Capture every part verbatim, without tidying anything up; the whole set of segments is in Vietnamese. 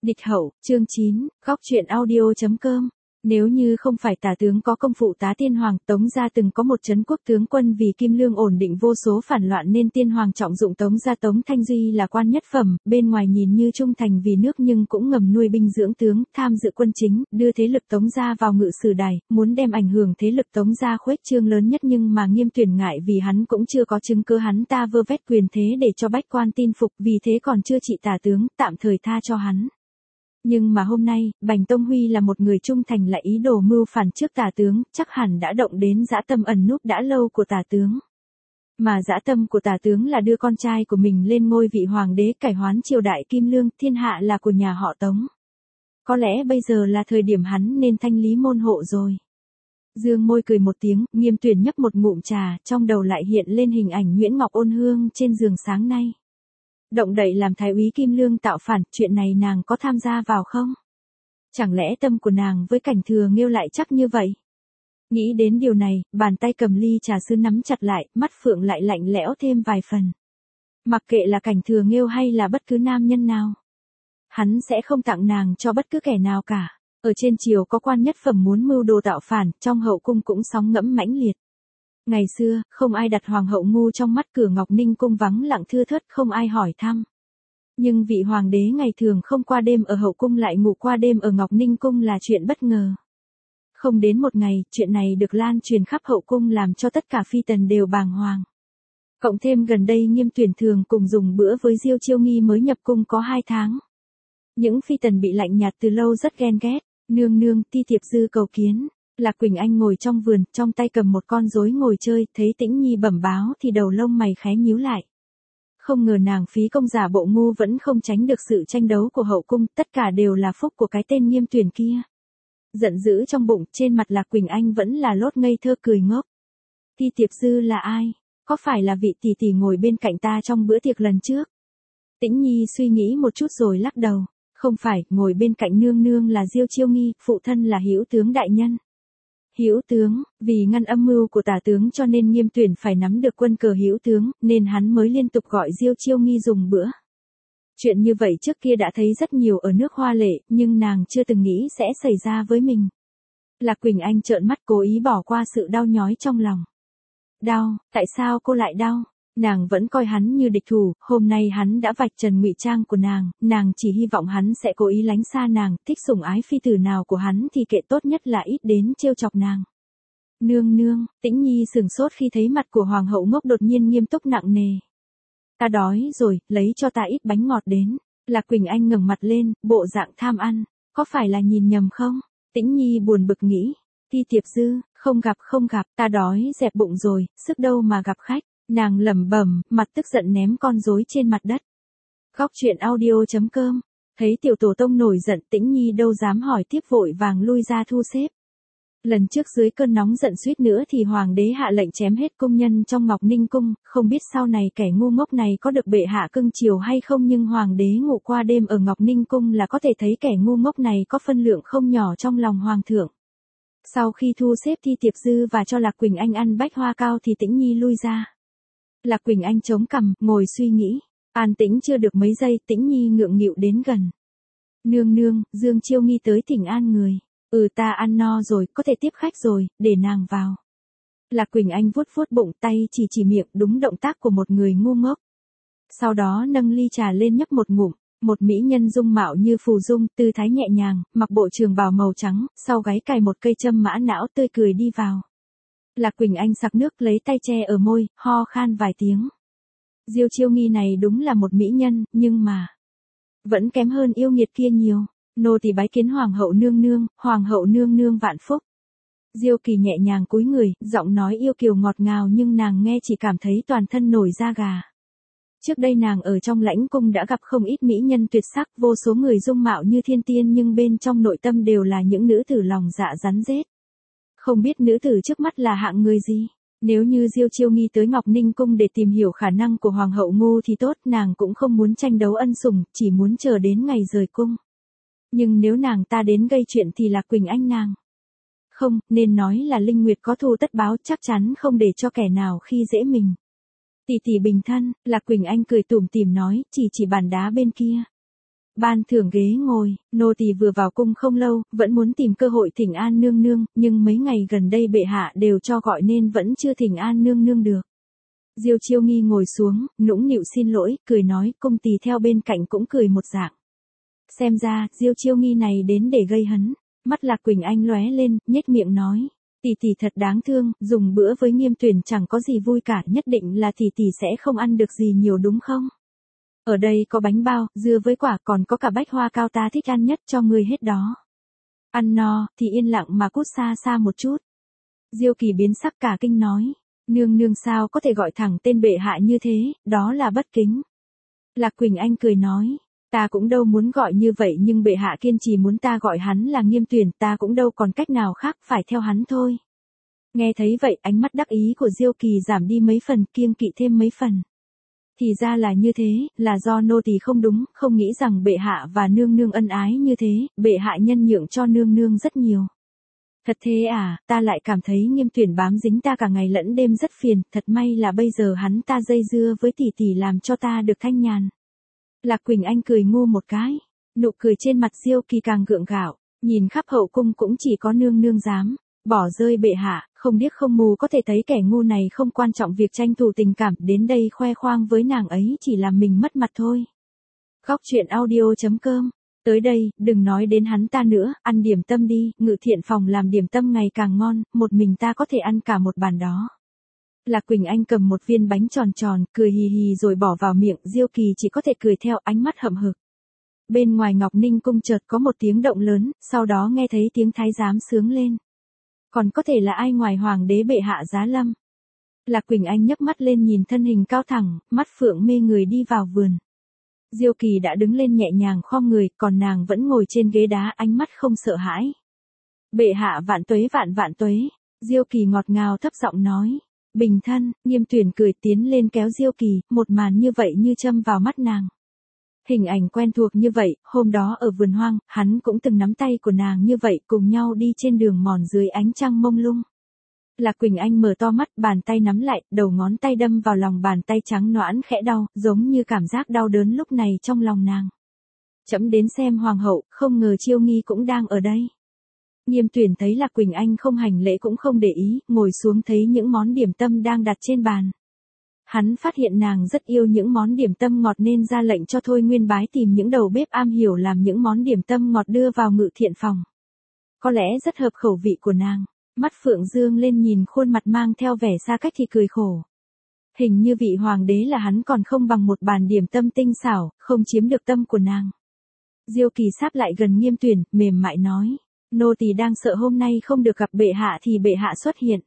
Địch hậu, chương chín, góc truyện audio chấm com. Nếu như không phải tả tướng có công phụ tá tiên hoàng, Tống gia từng có một trấn quốc tướng quân vì Kim Lương ổn định vô số phản loạn nên tiên hoàng trọng dụng Tống gia. Tống Thanh Duy là quan nhất phẩm, bên ngoài nhìn như trung thành vì nước nhưng cũng ngầm nuôi binh dưỡng tướng, tham dự quân chính, đưa thế lực Tống gia vào ngự sử đài, muốn đem ảnh hưởng thế lực Tống gia khuếch trương lớn nhất, nhưng mà Nghiêm Tuyển ngại vì hắn cũng chưa có chứng cứ hắn ta vơ vét quyền thế để cho bách quan tin phục, vì thế còn chưa trị tả tướng, tạm thời tha cho hắn. Nhưng mà hôm nay, Bành Tông Huy là một người trung thành lại ý đồ mưu phản trước tả tướng, chắc hẳn đã động đến dã tâm ẩn núp đã lâu của tả tướng. Mà dã tâm của tả tướng là đưa con trai của mình lên ngôi vị hoàng đế, cải hoán triều đại Kim Lương, thiên hạ là của nhà họ Tống. Có lẽ bây giờ là thời điểm hắn nên thanh lý môn hộ rồi. Dương môi cười một tiếng, Nghiêm Tuyển nhấp một ngụm trà, trong đầu lại hiện lên hình ảnh Nguyễn Ngọc Ôn Hương trên giường sáng nay. Động đậy làm thái úy Kim Lương tạo phản, chuyện này nàng có tham gia vào không? Chẳng lẽ tâm của nàng với Cảnh Thừa Nghêu lại chắc như vậy? Nghĩ đến điều này, bàn tay cầm ly trà sứ nắm chặt lại, mắt phượng lại lạnh lẽo thêm vài phần. Mặc kệ là Cảnh Thừa Nghêu hay là bất cứ nam nhân nào, hắn sẽ không tặng nàng cho bất cứ kẻ nào cả. Ở trên triều có quan nhất phẩm muốn mưu đồ tạo phản, trong hậu cung cũng sóng ngẫm mãnh liệt. Ngày xưa, không ai đặt hoàng hậu ngu trong mắt, cửa Ngọc Ninh cung vắng lặng thưa thớt, không ai hỏi thăm. Nhưng vị hoàng đế ngày thường không qua đêm ở hậu cung lại ngủ qua đêm ở Ngọc Ninh cung là chuyện bất ngờ. Không đến một ngày, chuyện này được lan truyền khắp hậu cung làm cho tất cả phi tần đều bàng hoàng. Cộng thêm gần đây Nghiêm Tuyển thường cùng dùng bữa với Diêu Chiêu Nghi mới nhập cung có hai tháng. Những phi tần bị lạnh nhạt từ lâu rất ghen ghét. Nương nương, Ti Tiệp Dư cầu kiến. Lạc Quỳnh Anh ngồi trong vườn, trong tay cầm một con rối ngồi chơi, thấy Tĩnh Nhi bẩm báo thì đầu lông mày khẽ nhíu lại. Không ngờ nàng phí công giả bộ ngu vẫn không tránh được sự tranh đấu của hậu cung, tất cả đều là phúc của cái tên Nghiêm Tuyển kia. Giận dữ trong bụng, trên mặt Lạc Quỳnh Anh vẫn là lốt ngây thơ cười ngốc. Ti Tiệp Dư là ai? Có phải là vị tỷ tỷ ngồi bên cạnh ta trong bữa tiệc lần trước? Tĩnh Nhi suy nghĩ một chút rồi lắc đầu. Không phải, ngồi bên cạnh nương nương là Diêu Chiêu Nghi, phụ thân là Hữu tướng đại nhân. Hữu tướng, vì ngăn âm mưu của tả tướng cho nên Nghiêm Tuyển phải nắm được quân cờ Hữu tướng, nên hắn mới liên tục gọi Diêu Chiêu Nghi dùng bữa. Chuyện như vậy trước kia đã thấy rất nhiều ở nước Hoa Lệ, nhưng nàng chưa từng nghĩ sẽ xảy ra với mình. Lạc Quỳnh Anh trợn mắt cố ý bỏ qua sự đau nhói trong lòng. Đau, tại sao cô lại đau? Nàng vẫn coi hắn như địch thủ, hôm nay hắn đã vạch trần ngụy trang của nàng, nàng chỉ hy vọng hắn sẽ cố ý lánh xa nàng, thích sủng ái phi tử nào của hắn thì kệ, tốt nhất là ít đến trêu chọc nàng. Nương nương, Tĩnh Nhi sừng sốt khi thấy mặt của hoàng hậu ngốc đột nhiên nghiêm túc nặng nề. Ta đói rồi, lấy cho ta ít bánh ngọt đến. Lạc Quỳnh Anh ngẩng mặt lên, bộ dạng tham ăn, có phải là nhìn nhầm không? Tĩnh Nhi buồn bực nghĩ, Ti Tiệp Dư, không gặp không gặp, ta đói dẹp bụng rồi, sức đâu mà gặp khách. Nàng lẩm bẩm, mặt tức giận ném con rối trên mặt đất. Góc truyện audio chấm com. Thấy tiểu tổ tông nổi giận, Tĩnh Nhi đâu dám hỏi tiếp, vội vàng lui ra thu xếp. Lần trước dưới cơn nóng giận suýt nữa thì hoàng đế hạ lệnh chém hết công nhân trong Ngọc Ninh cung, không biết sau này kẻ ngu ngốc này có được bệ hạ cưng chiều hay không, nhưng hoàng đế ngủ qua đêm ở Ngọc Ninh cung là có thể thấy kẻ ngu ngốc này có phân lượng không nhỏ trong lòng hoàng thượng. Sau khi thu xếp Ti Tiệp Dư và cho Lạc Quỳnh Anh ăn bách hoa cao thì Tĩnh Nhi lui ra. Lạc Quỳnh Anh chống cằm, ngồi suy nghĩ. An tĩnh chưa được mấy giây, Tĩnh Nhi ngượng nghịu đến gần. Nương nương, Dương Chiêu Nghi tới thỉnh an người. Ừ, ta ăn no rồi, có thể tiếp khách rồi, để nàng vào. Lạc Quỳnh Anh vuốt vuốt bụng, tay chỉ chỉ miệng, đúng động tác của một người ngu ngốc. Sau đó nâng ly trà lên nhấp một ngụm. Một mỹ nhân dung mạo như phù dung, tư thái nhẹ nhàng, mặc bộ trường bào màu trắng, sau gáy cài một cây châm mã não, tươi cười đi vào. Lạc Quỳnh Anh sặc nước, lấy tay che ở môi, ho khan vài tiếng. Diêu Chiêu Nghi này đúng là một mỹ nhân, nhưng mà vẫn kém hơn yêu nghiệt kia nhiều. Nô tỳ bái kiến hoàng hậu nương nương, hoàng hậu nương nương vạn phúc. Diêu Kỳ nhẹ nhàng cúi người, giọng nói yêu kiều ngọt ngào, nhưng nàng nghe chỉ cảm thấy toàn thân nổi da gà. Trước đây nàng ở trong lãnh cung đã gặp không ít mỹ nhân tuyệt sắc, vô số người dung mạo như thiên tiên, nhưng bên trong nội tâm đều là những nữ tử lòng dạ rắn rết. Không biết nữ tử trước mắt là hạng người gì. Nếu như Diêu Chiêu Nghi tới Ngọc Ninh cung để tìm hiểu khả năng của hoàng hậu ngu thì tốt, nàng cũng không muốn tranh đấu ân sủng, chỉ muốn chờ đến ngày rời cung. Nhưng nếu nàng ta đến gây chuyện thì Lạc Quỳnh Anh nàng. Không, nên nói là Linh Nguyệt có thù tất báo, chắc chắn không để cho kẻ nào khi dễ mình. Tỷ tỷ bình thân, Lạc Quỳnh Anh cười tủm tỉm nói, chỉ chỉ bàn đá bên kia. Ban thưởng ghế ngồi, nô tỳ vừa vào cung không lâu, vẫn muốn tìm cơ hội thỉnh an nương nương, nhưng mấy ngày gần đây bệ hạ đều cho gọi nên vẫn chưa thỉnh an nương nương được. Diêu Chiêu Nghi ngồi xuống, nũng nịu xin lỗi, cười nói, cung tỳ theo bên cạnh cũng cười một dạng. Xem ra, Diêu Chiêu Nghi này đến để gây hấn. Mắt Lạc Quỳnh Anh lóe lên, nhếch miệng nói, tỷ tỷ thật đáng thương, dùng bữa với Nghiêm Tuyển chẳng có gì vui cả, nhất định là tỷ tỷ sẽ không ăn được gì nhiều đúng không? Ở đây có bánh bao, dưa với quả, còn có cả bách hoa cao ta thích ăn nhất, cho ngươi hết đó. Ăn no, thì yên lặng mà cút xa xa một chút. Diêu Kỳ biến sắc cả kinh nói, nương nương sao có thể gọi thẳng tên bệ hạ như thế, đó là bất kính. Lạc Quỳnh Anh cười nói, ta cũng đâu muốn gọi như vậy nhưng bệ hạ kiên trì muốn ta gọi hắn là Nghiêm Tuyển, ta cũng đâu còn cách nào khác, phải theo hắn thôi. Nghe thấy vậy, ánh mắt đắc ý của Diêu Kỳ giảm đi mấy phần, kiêng kỵ thêm mấy phần. Thì ra là như thế, là do nô tỳ không đúng, không nghĩ rằng bệ hạ và nương nương ân ái như thế, bệ hạ nhân nhượng cho nương nương rất nhiều. Thật thế à, ta lại cảm thấy Nghiêm Tuyển bám dính ta cả ngày lẫn đêm rất phiền, thật may là bây giờ hắn ta dây dưa với tỷ tỷ làm cho ta được thanh nhàn. Lạc Quỳnh Anh cười ngu một cái, nụ cười trên mặt Diêu Kỳ càng gượng gạo, nhìn khắp hậu cung cũng chỉ có nương nương dám bỏ rơi bệ hạ, không điếc không mù có thể thấy kẻ ngu này không quan trọng việc tranh thủ tình cảm, đến đây khoe khoang với nàng ấy chỉ làm mình mất mặt thôi. Góc truyện audio chấm com. Tới đây, đừng nói đến hắn ta nữa, ăn điểm tâm đi, Ngự Thiện phòng làm điểm tâm ngày càng ngon, một mình ta có thể ăn cả một bàn đó. Lạc Quỳnh Anh cầm một viên bánh tròn tròn, cười hì hì rồi bỏ vào miệng, Diêu Kỳ chỉ có thể cười theo, ánh mắt hậm hực. Bên ngoài Ngọc Ninh cung chợt có một tiếng động lớn, sau đó nghe thấy tiếng thái giám sướng lên. Còn có thể là ai ngoài hoàng đế bệ hạ giá lâm. Lạc Quỳnh Anh nhấc mắt lên nhìn thân hình cao thẳng, mắt phượng mê người đi vào vườn. Diêu Kỳ đã đứng lên nhẹ nhàng khom người, còn nàng vẫn ngồi trên ghế đá, ánh mắt không sợ hãi. Bệ hạ vạn tuế vạn vạn tuế, Diêu Kỳ ngọt ngào thấp giọng nói. Bình thân, Nghiêm Tuyển cười tiến lên kéo Diêu Kỳ, một màn như vậy như châm vào mắt nàng. Hình ảnh quen thuộc như vậy, hôm đó ở vườn hoang, hắn cũng từng nắm tay của nàng như vậy, cùng nhau đi trên đường mòn dưới ánh trăng mông lung. Lạc Quỳnh Anh mở to mắt, bàn tay nắm lại, đầu ngón tay đâm vào lòng bàn tay trắng nõn khẽ đau, giống như cảm giác đau đớn lúc này trong lòng nàng. Chấm đến xem hoàng hậu, không ngờ Chiêu Nghi cũng đang ở đây. Nghiêm Tuyển thấy Lạc Quỳnh Anh không hành lễ cũng không để ý, ngồi xuống thấy những món điểm tâm đang đặt trên bàn. Hắn phát hiện nàng rất yêu những món điểm tâm ngọt nên ra lệnh cho Thôi Nguyên Bái tìm những đầu bếp am hiểu làm những món điểm tâm ngọt đưa vào Ngự Thiện phòng. Có lẽ rất hợp khẩu vị của nàng. Mắt Phượng dương lên nhìn khuôn mặt mang theo vẻ xa cách thì cười khổ. Hình như vị hoàng đế là hắn còn không bằng một bàn điểm tâm tinh xảo, không chiếm được tâm của nàng. Diêu Kỳ sáp lại gần Nghiêm Tuyển, mềm mại nói. Nô tỳ đang sợ hôm nay không được gặp bệ hạ thì bệ hạ xuất hiện.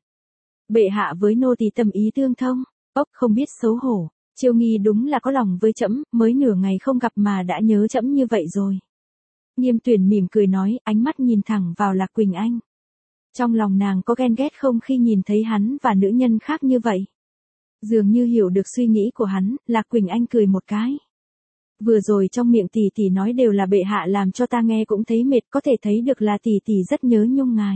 Bệ hạ với nô tỳ tâm ý tương thông, ốc không biết xấu hổ. Chiêu Nghi đúng là có lòng với trẫm, mới nửa ngày không gặp mà đã nhớ trẫm như vậy rồi. Nghiêm Tuyển mỉm cười nói, ánh mắt nhìn thẳng vào Lạc Quỳnh Anh. Trong lòng nàng có ghen ghét không khi nhìn thấy hắn và nữ nhân khác như vậy. Dường như hiểu được suy nghĩ của hắn, Lạc Quỳnh Anh cười một cái. Vừa rồi trong miệng tỷ tỷ nói đều là bệ hạ làm cho ta nghe cũng thấy mệt, có thể thấy được là tỷ tỷ rất nhớ nhung ngài.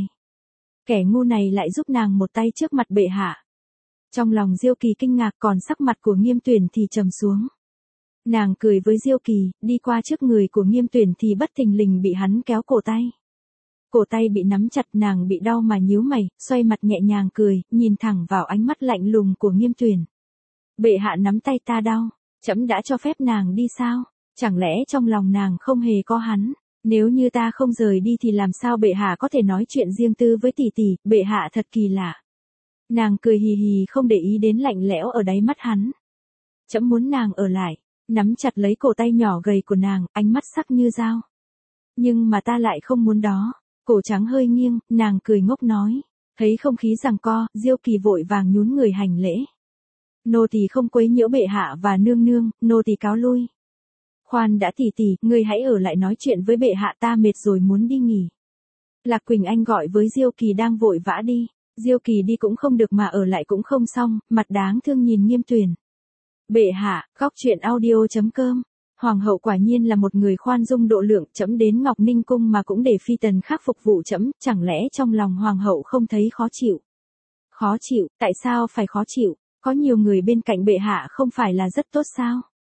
Kẻ ngu này lại giúp nàng một tay trước mặt bệ hạ. Trong lòng Diêu Kỳ kinh ngạc, còn sắc mặt của Nghiêm Tuyển thì trầm xuống. Nàng cười với Diêu Kỳ, đi qua trước người của Nghiêm Tuyển thì bất thình lình bị hắn kéo cổ tay. Cổ tay bị nắm chặt, nàng bị đau mà nhíu mày, xoay mặt nhẹ nhàng cười, nhìn thẳng vào ánh mắt lạnh lùng của Nghiêm Tuyển. Bệ hạ nắm tay ta đau, trẫm đã cho phép nàng đi sao? Chẳng lẽ trong lòng nàng không hề có hắn? Nếu như ta không rời đi thì làm sao bệ hạ có thể nói chuyện riêng tư với tỷ tỷ, bệ hạ thật kỳ lạ. Nàng cười hì hì không để ý đến lạnh lẽo ở đáy mắt hắn. Trẫm muốn nàng ở lại, nắm chặt lấy cổ tay nhỏ gầy của nàng, ánh mắt sắc như dao. Nhưng mà ta lại không muốn đó. Cổ trắng hơi nghiêng, nàng cười ngốc nói. Thấy không khí giằng co, Diêu Kỳ vội vàng nhún người hành lễ. Nô tỳ không quấy nhiễu bệ hạ và nương nương, nô tỳ cáo lui. Khoan đã tỷ tỷ, ngươi hãy ở lại nói chuyện với bệ hạ, ta mệt rồi muốn đi nghỉ. Lạc Quỳnh Anh gọi với Diêu Kỳ đang vội vã đi. Diêu Kỳ đi cũng không được mà ở lại cũng không xong, mặt đáng thương nhìn Nghiêm Tuyển. Bệ hạ, góc truyện audio chấm com. Hoàng hậu quả nhiên là một người khoan dung độ lượng, trẫm đến Ngọc Ninh cung mà cũng để phi tần khác phục vụ trẫm, chẳng lẽ trong lòng hoàng hậu không thấy khó chịu? Khó chịu, tại sao phải khó chịu? Có nhiều người bên cạnh bệ hạ không phải là rất tốt sao?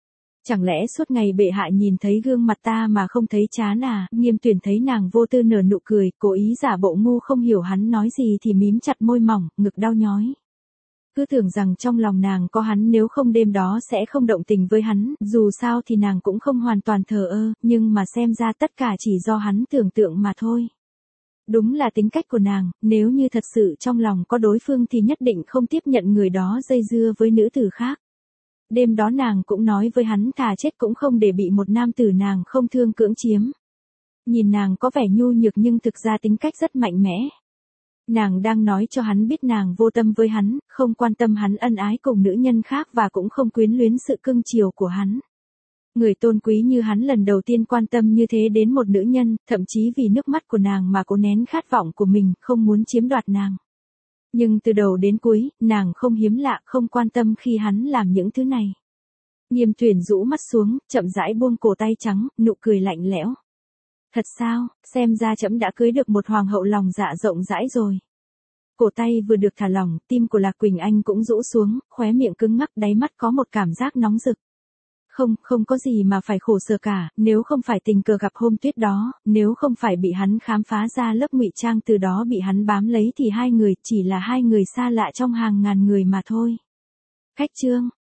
Chẳng lẽ suốt ngày bệ hạ nhìn thấy gương mặt ta mà không thấy chán à? Nghiêm Tuyển thấy nàng vô tư nở nụ cười, cố ý giả bộ ngu không hiểu hắn nói gì thì mím chặt môi mỏng, ngực đau nhói. Cứ tưởng rằng trong lòng nàng có hắn, nếu không đêm đó sẽ không động tình với hắn, dù sao thì nàng cũng không hoàn toàn thờ ơ, nhưng mà xem ra tất cả chỉ do hắn tưởng tượng mà thôi. Đúng là tính cách của nàng, nếu như thật sự trong lòng có đối phương thì nhất định không tiếp nhận người đó dây dưa với nữ tử khác. Đêm đó nàng cũng nói với hắn thà chết cũng không để bị một nam tử nàng không thương cưỡng chiếm. Nhìn nàng có vẻ nhu nhược nhưng thực ra tính cách rất mạnh mẽ. Nàng đang nói cho hắn biết nàng vô tâm với hắn, không quan tâm hắn ân ái cùng nữ nhân khác và cũng không quyến luyến sự cưng chiều của hắn. Người tôn quý như hắn lần đầu tiên quan tâm như thế đến một nữ nhân, thậm chí vì nước mắt của nàng mà cố nén khát vọng của mình, không muốn chiếm đoạt nàng. Nhưng từ đầu đến cuối, nàng không hiếm lạ, không quan tâm khi hắn làm những thứ này. Nghiêm Tuyển rũ mắt xuống, chậm rãi buông cổ tay trắng, nụ cười lạnh lẽo. Thật sao, xem ra trẫm đã cưới được một hoàng hậu lòng dạ rộng rãi rồi. Cổ tay vừa được thả lỏng, tim của Lạc Quỳnh Anh cũng rũ xuống, khóe miệng cứng ngắc, đáy mắt có một cảm giác nóng rực. Không, không có gì mà phải khổ sở cả, nếu không phải tình cờ gặp hôm tuyết đó, nếu không phải bị hắn khám phá ra lớp ngụy trang từ đó bị hắn bám lấy thì hai người chỉ là hai người xa lạ trong hàng ngàn người mà thôi. Khách chương